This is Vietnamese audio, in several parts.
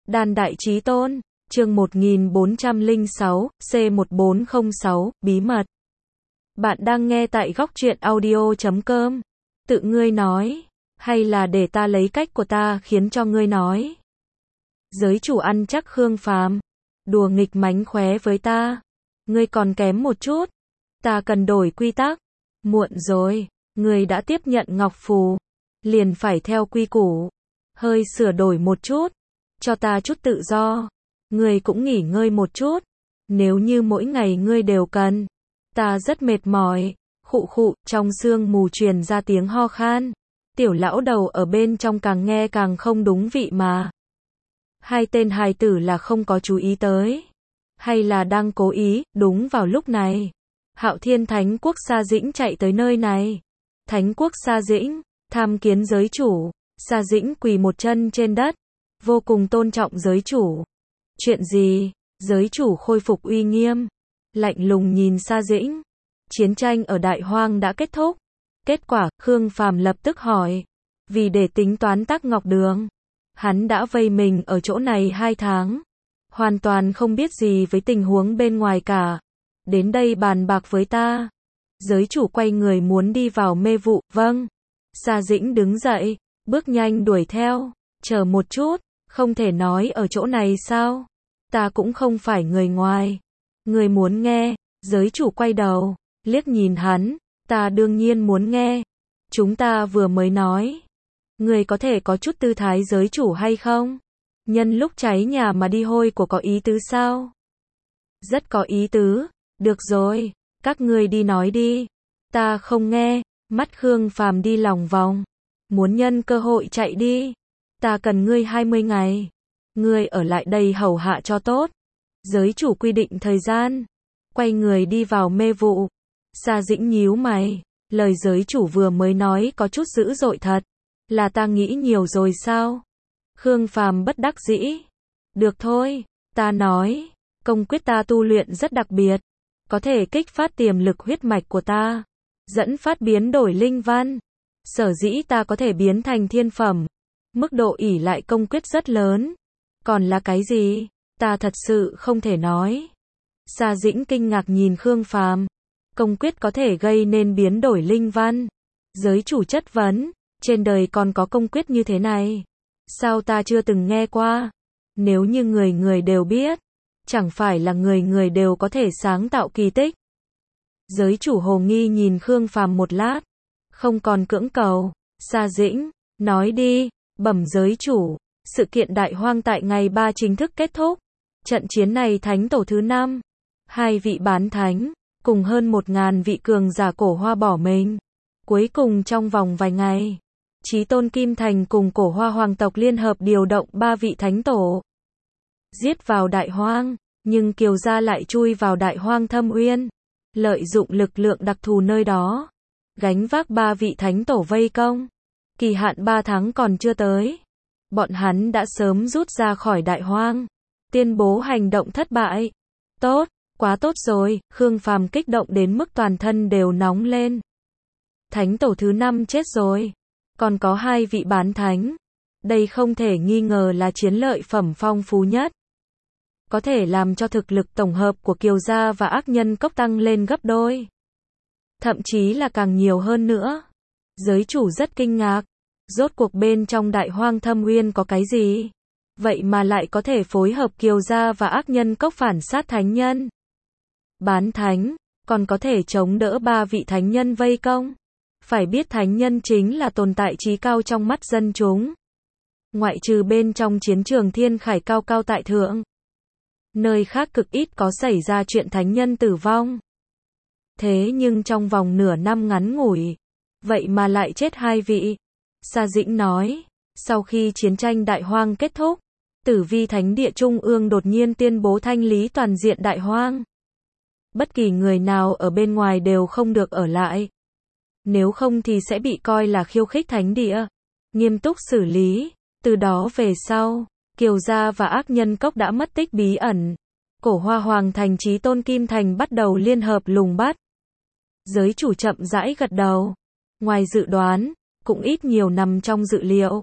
Đan Đại Chí Tôn, chương 1406, C1406, bí mật. Bạn đang nghe tại góc truyện audio.com. Tự ngươi nói, hay là để ta lấy cách của ta khiến cho ngươi nói. Giới chủ ăn chắc Khương Phàm, đùa nghịch mánh khóe với ta. Ngươi còn kém một chút, ta cần đổi quy tắc. Muộn rồi, ngươi đã tiếp nhận ngọc phù, liền phải theo quy củ. Hơi sửa đổi một chút, cho ta chút tự do. Ngươi cũng nghỉ ngơi một chút. Nếu như mỗi ngày ngươi đều cần, ta rất mệt mỏi. Khụ khụ, trong sương mù truyền ra tiếng ho khan. Tiểu lão đầu ở bên trong càng nghe càng không đúng vị mà. Hai tên hài tử là không có chú ý tới, hay là đang cố ý. Đúng vào lúc này, Hạo Thiên Thánh Quốc Sa Dĩnh chạy tới nơi này. Thánh Quốc Sa Dĩnh, tham kiến giới chủ. Sa Dĩnh quỳ một chân trên đất, vô cùng tôn trọng giới chủ. Chuyện gì? Giới chủ khôi phục uy nghiêm, lạnh lùng nhìn Sa Dĩnh. Chiến tranh ở Đại Hoang đã kết thúc. Kết quả, Khương Phàm lập tức hỏi. Vì để tính toán Tắc Ngọc Đường, hắn đã vây mình ở chỗ này 2 tháng. Hoàn toàn không biết gì với tình huống bên ngoài cả. Đến đây bàn bạc với ta. Giới chủ quay người muốn đi vào mê vụ. Vâng. Sa Dĩnh đứng dậy, bước nhanh đuổi theo. Chờ một chút, không thể nói ở chỗ này sao? Ta cũng không phải người ngoài. Người muốn nghe? Giới chủ quay đầu, liếc nhìn hắn. Ta đương nhiên muốn nghe. Chúng ta vừa mới nói. Người có thể có chút tư thái giới chủ hay không? Nhân lúc cháy nhà mà đi hôi của có ý tứ sao? Rất có ý tứ. Được rồi, các ngươi đi nói đi. Ta không nghe. Mắt Khương Phàm đi lòng vòng. Muốn nhân cơ hội chạy đi. Ta cần ngươi 20 ngày. Ngươi ở lại đây hầu hạ cho tốt. Giới chủ quy định thời gian. Quay người đi vào mê vụ. Sa Dĩnh nhíu mày. Lời giới chủ vừa mới nói có chút dữ dội thật. Là ta nghĩ nhiều rồi sao? Khương Phàm bất đắc dĩ. Được thôi, ta nói. Công quyết ta tu luyện rất đặc biệt. Có thể kích phát tiềm lực huyết mạch của ta. Dẫn phát biến đổi linh văn. Sở dĩ ta có thể biến thành thiên phẩm. Mức độ ỷ lại công quyết rất lớn. Còn là cái gì? Ta thật sự không thể nói. Sa Dĩnh kinh ngạc nhìn Khương Phàm. Công quyết có thể gây nên biến đổi linh văn. Giới chủ chất vấn. Trên đời còn có công quyết như thế này. Sao ta chưa từng nghe qua? Nếu như người người đều biết, chẳng phải là người người đều có thể sáng tạo kỳ tích. Giới chủ hồ nghi nhìn Khương Phàm một lát. Không còn cưỡng cầu. Sa Dĩnh, nói đi. Bẩm giới chủ. Sự kiện Đại Hoang tại ngày 3 chính thức kết thúc. Trận chiến này thánh tổ thứ 5. 2 vị bán thánh, cùng hơn 1000 vị cường giả cổ hoa bỏ mình. Cuối cùng trong vòng vài ngày, Chí Tôn Kim Thành cùng cổ hoa hoàng tộc liên hợp điều động 3 vị thánh tổ. Giết vào Đại Hoang, nhưng Kiều gia lại chui vào Đại Hoang Thâm Uyên. Lợi dụng lực lượng đặc thù nơi đó. Gánh vác 3 vị thánh tổ vây công. Kỳ hạn 3 tháng còn chưa tới. Bọn hắn đã sớm rút ra khỏi Đại Hoang. Tuyên bố hành động thất bại. Tốt, quá tốt rồi. Khương Phàm kích động đến mức toàn thân đều nóng lên. Thánh tổ thứ 5 chết rồi. Còn có 2 vị bán thánh. Đây không thể nghi ngờ là chiến lợi phẩm phong phú nhất. Có thể làm cho thực lực tổng hợp của Kiều gia và ác nhân cốc tăng lên gấp đôi. Thậm chí là càng nhiều hơn nữa. Giới chủ rất kinh ngạc. Rốt cuộc bên trong Đại Hoang Thâm Uyên có cái gì? Vậy mà lại có thể phối hợp Kiều gia và ác nhân cốc phản sát thánh nhân. Bán thánh, còn có thể chống đỡ 3 vị thánh nhân vây công. Phải biết thánh nhân chính là tồn tại trí cao trong mắt dân chúng. Ngoại trừ bên trong chiến trường thiên khải cao cao tại thượng. Nơi khác cực ít có xảy ra chuyện thánh nhân tử vong. Thế nhưng trong vòng nửa năm ngắn ngủi, vậy mà lại chết 2 vị. Sa Dĩnh nói, sau khi chiến tranh Đại Hoang kết thúc, Tử Vi Thánh Địa Trung ương đột nhiên tuyên bố thanh lý toàn diện Đại Hoang. Bất kỳ người nào ở bên ngoài đều không được ở lại. Nếu không thì sẽ bị coi là khiêu khích thánh địa. Nghiêm túc xử lý. Từ đó về sau, Kiều gia và ác nhân cốc đã mất tích bí ẩn. Cổ hoa hoàng thành Chí Tôn Kim Thành bắt đầu liên hợp lùng bắt. Giới chủ chậm rãi gật đầu. Ngoài dự đoán, cũng ít nhiều nằm trong dự liệu.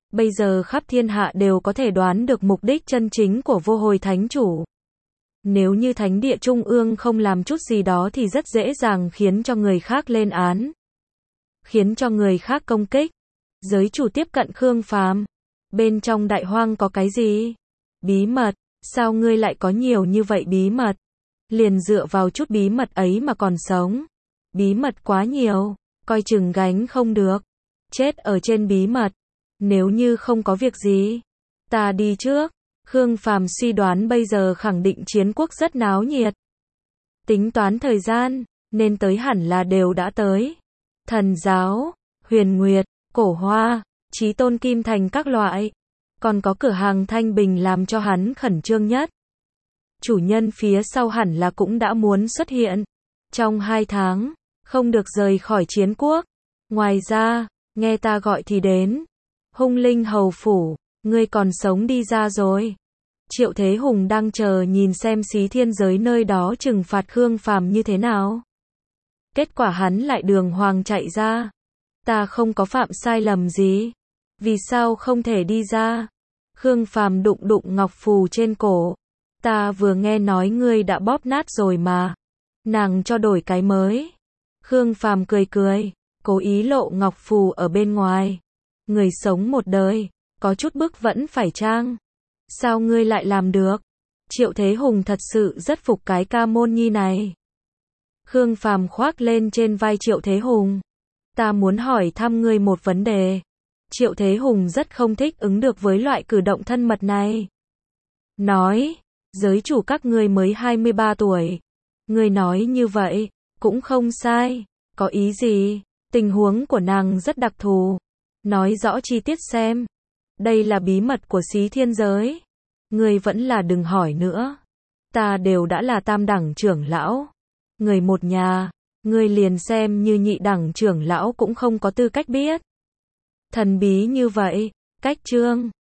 Bây giờ khắp thiên hạ đều có thể đoán được mục đích chân chính của vô hồi thánh chủ. Nếu như thánh địa trung ương không làm chút gì đó thì rất dễ dàng khiến cho người khác lên án. Khiến cho người khác công kích. Giới chủ tiếp cận Khương Phàm. Bên trong đại hoang có cái gì? Bí mật. Sao ngươi lại có nhiều như vậy bí mật? Liền dựa vào chút bí mật ấy mà còn sống. Bí mật quá nhiều, coi chừng gánh không được. Chết ở trên bí mật. Nếu như không có việc gì, ta đi trước. Khương Phàm suy đoán bây giờ khẳng định chiến quốc rất náo nhiệt. Tính toán thời gian, nên tới hẳn là đều đã tới. Thần giáo, Huyền Nguyệt, Cổ Hoa, Chí Tôn Kim Thành các loại. Còn có cửa hàng Thanh Bình làm cho hắn khẩn trương nhất. Chủ nhân phía sau hẳn là cũng đã muốn xuất hiện. Trong 2 tháng, không được rời khỏi chiến quốc. Ngoài ra, nghe ta gọi thì đến. Hung Linh Hầu Phủ, ngươi còn sống đi ra rồi. Triệu Thế Hùng đang chờ nhìn xem Xí Thiên Giới nơi đó trừng phạt Khương Phàm như thế nào. Kết quả hắn lại đường hoàng chạy ra. Ta không có phạm sai lầm gì. Vì sao không thể đi ra? Khương Phàm đụng đụng ngọc phù trên cổ. Ta vừa nghe nói ngươi đã bóp nát rồi mà. Nàng cho đổi cái mới. Khương Phàm cười cười, cố ý lộ ngọc phù ở bên ngoài. Người sống một đời, có chút bức vẫn phải trang. Sao ngươi lại làm được? Triệu Thế Hùng thật sự rất phục cái ca môn nhi này. Khương Phàm khoác lên trên vai Triệu Thế Hùng. Ta muốn hỏi thăm ngươi một vấn đề. Triệu Thế Hùng rất không thích ứng được với loại cử động thân mật này. Nói, giới chủ các ngươi mới 23 tuổi. Ngươi nói như vậy, cũng không sai. Có ý gì? Tình huống của nàng rất đặc thù. Nói rõ chi tiết xem. Đây là bí mật của Xí Thiên Giới. Ngươi vẫn là đừng hỏi nữa. Ta đều đã là tam đẳng trưởng lão. Người một nhà, ngươi liền xem như nhị đẳng trưởng lão cũng không có tư cách biết. Thần bí như vậy, cách chương.